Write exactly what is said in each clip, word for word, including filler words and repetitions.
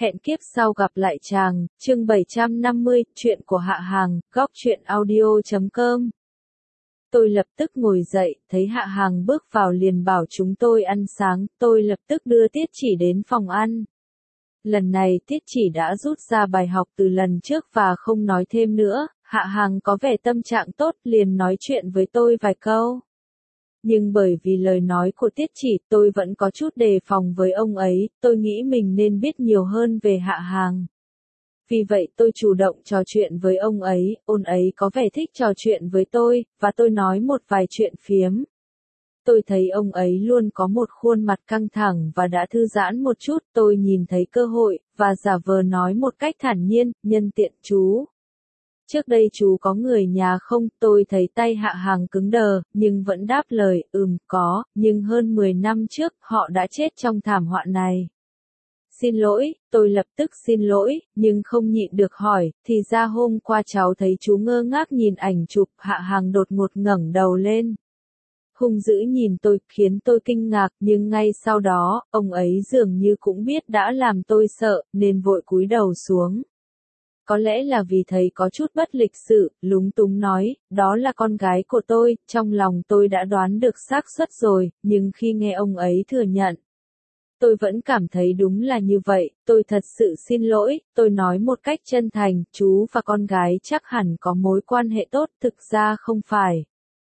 Hẹn kiếp sau gặp lại chàng, chương bảy trăm năm mươi, chuyện của Hạ Hàng, góc truyện audio chấm com. Tôi lập tức ngồi dậy, thấy Hạ Hàng bước vào liền bảo chúng tôi ăn sáng, tôi lập tức đưa Tiết Chỉ đến phòng ăn. Lần này Tiết Chỉ đã rút ra bài học từ lần trước và không nói thêm nữa, Hạ Hàng có vẻ tâm trạng tốt liền nói chuyện với tôi vài câu. Nhưng bởi vì lời nói của Tiết Chỉ tôi vẫn có chút đề phòng với ông ấy, tôi nghĩ mình nên biết nhiều hơn về Hạ Hàng. Vì vậy tôi chủ động trò chuyện với ông ấy, ông ấy có vẻ thích trò chuyện với tôi, và tôi nói một vài chuyện phiếm. Tôi thấy ông ấy luôn có một khuôn mặt căng thẳng và đã thư giãn một chút, tôi nhìn thấy cơ hội, và giả vờ nói một cách thản nhiên, nhân tiện chú. Trước đây chú có người nhà không? Tôi thấy tay Hạ Hàng cứng đờ, nhưng vẫn đáp lời, ừm, có, nhưng hơn mười năm trước, họ đã chết trong thảm họa này. Xin lỗi, tôi lập tức xin lỗi, nhưng không nhịn được hỏi, thì ra hôm qua cháu thấy chú ngơ ngác nhìn ảnh chụp, Hạ Hàng đột ngột ngẩng đầu lên. Hung dữ nhìn tôi, khiến tôi kinh ngạc, nhưng ngay sau đó, ông ấy dường như cũng biết đã làm tôi sợ, nên vội cúi đầu xuống. Có lẽ là vì thấy có chút bất lịch sự, lúng túng nói, đó là con gái của tôi, trong lòng tôi đã đoán được xác suất rồi, nhưng khi nghe ông ấy thừa nhận, tôi vẫn cảm thấy đúng là như vậy, tôi thật sự xin lỗi, tôi nói một cách chân thành, chú và con gái chắc hẳn có mối quan hệ tốt, thực ra không phải.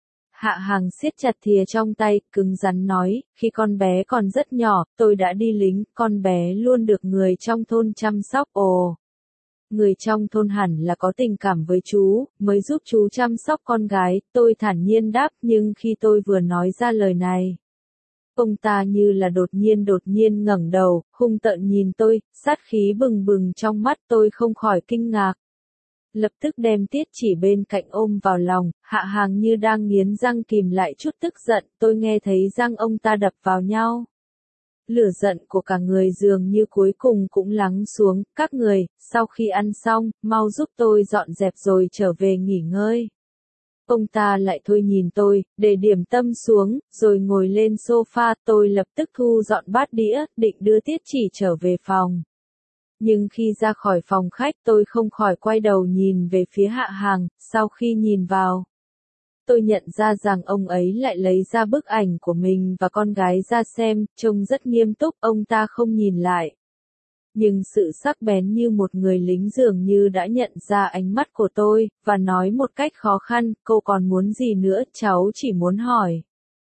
Hạ Hàng siết chặt thìa trong tay, cứng rắn nói, khi con bé còn rất nhỏ, tôi đã đi lính, con bé luôn được người trong thôn chăm sóc, ồ. Người trong thôn hẳn là có tình cảm với chú, mới giúp chú chăm sóc con gái, tôi thản nhiên đáp, nhưng khi tôi vừa nói ra lời này, ông ta như là đột nhiên đột nhiên ngẩng đầu, hung tợn nhìn tôi, sát khí bừng bừng trong mắt, tôi không khỏi kinh ngạc. Lập tức đem Tiết Chỉ bên cạnh ôm vào lòng, Hạ Hàng như đang nghiến răng kìm lại chút tức giận, tôi nghe thấy răng ông ta đập vào nhau. Lửa giận của cả người dường như cuối cùng cũng lắng xuống, các người, sau khi ăn xong, mau giúp tôi dọn dẹp rồi trở về nghỉ ngơi. Ông ta lại thôi nhìn tôi, để điểm tâm xuống, rồi ngồi lên sofa, tôi lập tức thu dọn bát đĩa, định đưa Tiết Chỉ trở về phòng. Nhưng khi ra khỏi phòng khách tôi không khỏi quay đầu nhìn về phía Hạ Hàng, sau khi nhìn vào, tôi nhận ra rằng ông ấy lại lấy ra bức ảnh của mình và con gái ra xem, trông rất nghiêm túc, ông ta không nhìn lại. Nhưng sự sắc bén như một người lính dường như đã nhận ra ánh mắt của tôi, và nói một cách khó khăn, cô còn muốn gì nữa, cháu chỉ muốn hỏi.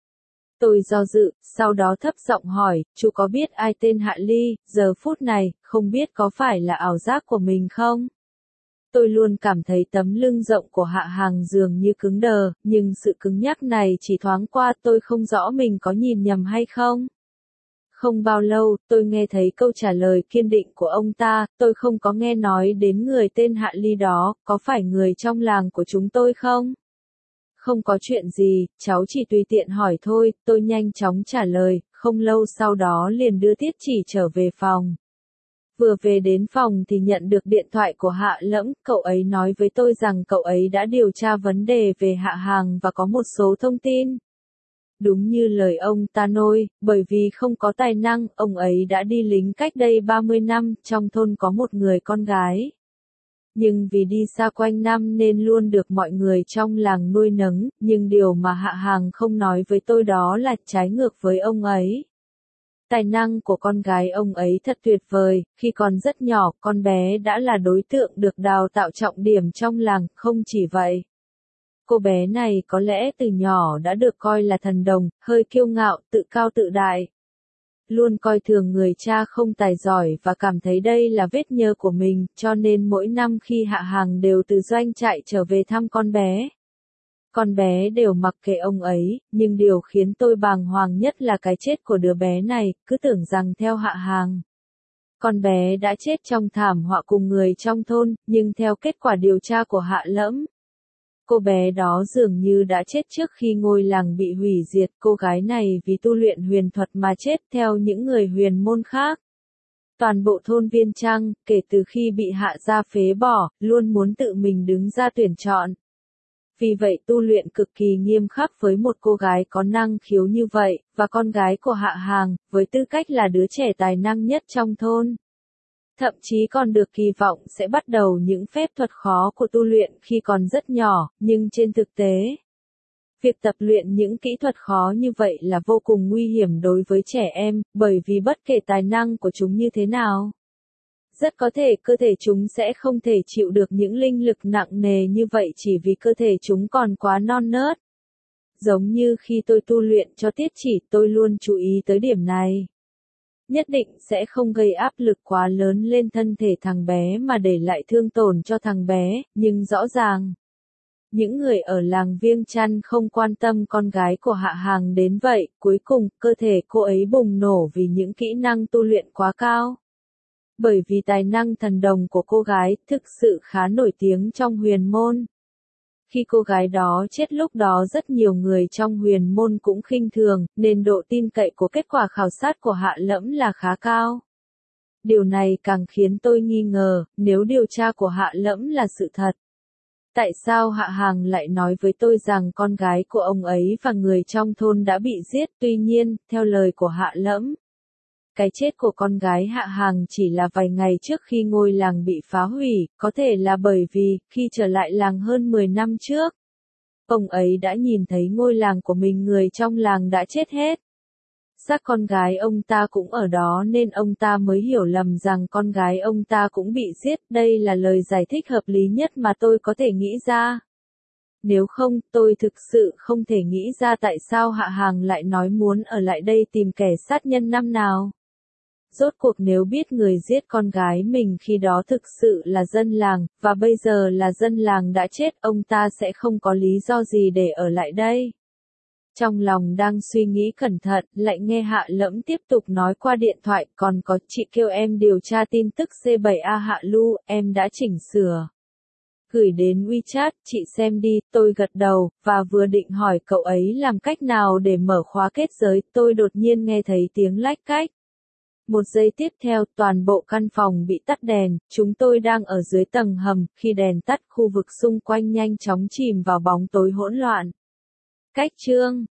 Tôi do dự, sau đó thấp giọng hỏi, chú có biết ai tên Hạ Ly, giờ phút này, không biết có phải là ảo giác của mình không? Tôi luôn cảm thấy tấm lưng rộng của Hạ Hàng dường như cứng đờ, nhưng sự cứng nhắc này chỉ thoáng qua, tôi không rõ mình có nhìn nhầm hay không. Không bao lâu, tôi nghe thấy câu trả lời kiên định của ông ta, tôi không có nghe nói đến người tên Hạ Ly đó, có phải người trong làng của chúng tôi không? Không có chuyện gì, cháu chỉ tùy tiện hỏi thôi, tôi nhanh chóng trả lời, không lâu sau đó liền đưa Tiết Chỉ trở về phòng. Vừa về đến phòng thì nhận được điện thoại của Hạ Lẫm, cậu ấy nói với tôi rằng cậu ấy đã điều tra vấn đề về Hạ Hàng và có một số thông tin. Đúng như lời ông ta nói, bởi vì không có tài năng, ông ấy đã đi lính cách đây ba mươi năm, trong thôn có một người con gái. Nhưng vì đi xa quanh năm nên luôn được mọi người trong làng nuôi nấng, nhưng điều mà Hạ Hàng không nói với tôi đó là trái ngược với ông ấy. Tài năng của con gái ông ấy thật tuyệt vời, khi còn rất nhỏ, con bé đã là đối tượng được đào tạo trọng điểm trong làng, không chỉ vậy. Cô bé này có lẽ từ nhỏ đã được coi là thần đồng, hơi kiêu ngạo, tự cao tự đại. Luôn coi thường người cha không tài giỏi và cảm thấy đây là vết nhơ của mình, cho nên mỗi năm khi Hạ Hàng đều từ doanh trại trở về thăm con bé. Con bé đều mặc kệ ông ấy, nhưng điều khiến tôi bàng hoàng nhất là cái chết của đứa bé này, cứ tưởng rằng theo Hạ Hàng. Con bé đã chết trong thảm họa cùng người trong thôn, nhưng theo kết quả điều tra của Hạ Lẫm, cô bé đó dường như đã chết trước khi ngôi làng bị hủy diệt, cô gái này vì tu luyện huyền thuật mà chết theo những người huyền môn khác. Toàn bộ thôn Viên Trăng, kể từ khi bị Hạ gia phế bỏ, luôn muốn tự mình đứng ra tuyển chọn. Vì vậy tu luyện cực kỳ nghiêm khắc với một cô gái có năng khiếu như vậy, và con gái của Hạ Hàng, với tư cách là đứa trẻ tài năng nhất trong thôn. thậm chí còn được kỳ vọng sẽ bắt đầu những phép thuật khó của tu luyện khi còn rất nhỏ, nhưng trên thực tế, việc tập luyện những kỹ thuật khó như vậy là vô cùng nguy hiểm đối với trẻ em, bởi vì bất kể tài năng của chúng như thế nào, rất có thể cơ thể chúng sẽ không thể chịu được những linh lực nặng nề như vậy chỉ vì cơ thể chúng còn quá non nớt. Giống như khi tôi tu luyện cho tiết chỉ, tôi luôn chú ý tới điểm này. Nhất định sẽ không gây áp lực quá lớn lên thân thể thằng bé mà để lại thương tổn cho thằng bé, nhưng rõ ràng, những người ở làng Viêng Chăn không quan tâm con gái của Hạ Hàng đến vậy, cuối cùng, cơ thể cô ấy bùng nổ vì những kỹ năng tu luyện quá cao. Bởi vì tài năng thần đồng của cô gái thực sự khá nổi tiếng trong huyền môn. Khi cô gái đó chết lúc đó rất nhiều người trong huyền môn cũng khinh thường, nên độ tin cậy của kết quả khảo sát của Hạ Lẫm là khá cao. Điều này càng khiến tôi nghi ngờ, nếu điều tra của Hạ Lẫm là sự thật. Tại sao Hạ Hàng lại nói với tôi rằng con gái của ông ấy và người trong thôn đã bị giết? Tuy nhiên, theo lời của Hạ Lẫm, cái chết của con gái Hạ Hàng chỉ là vài ngày trước khi ngôi làng bị phá hủy, có thể là bởi vì, khi trở lại làng hơn mười năm trước, ông ấy đã nhìn thấy ngôi làng của mình, người trong làng đã chết hết. Xác con gái ông ta cũng ở đó nên ông ta mới hiểu lầm rằng con gái ông ta cũng bị giết. Đây là lời giải thích hợp lý nhất mà tôi có thể nghĩ ra. Nếu không, tôi thực sự không thể nghĩ ra tại sao Hạ Hàng lại nói muốn ở lại đây tìm kẻ sát nhân năm nào. Rốt cuộc nếu biết người giết con gái mình khi đó thực sự là dân làng, và bây giờ là dân làng đã chết, ông ta sẽ không có lý do gì để ở lại đây. Trong lòng đang suy nghĩ cẩn thận, lại nghe Hạ Lẫm tiếp tục nói qua điện thoại, còn có, chị kêu em điều tra tin tức C bảy A Hạ Lu, em đã chỉnh sửa. Gửi đến WeChat, chị xem đi, tôi gật đầu, và vừa định hỏi cậu ấy làm cách nào để mở khóa kết giới, tôi đột nhiên nghe thấy tiếng lách cách. Một giây tiếp theo, toàn bộ căn phòng bị tắt đèn, chúng tôi đang ở dưới tầng hầm, khi đèn tắt, khu vực xung quanh nhanh chóng chìm vào bóng tối hỗn loạn. Cách chương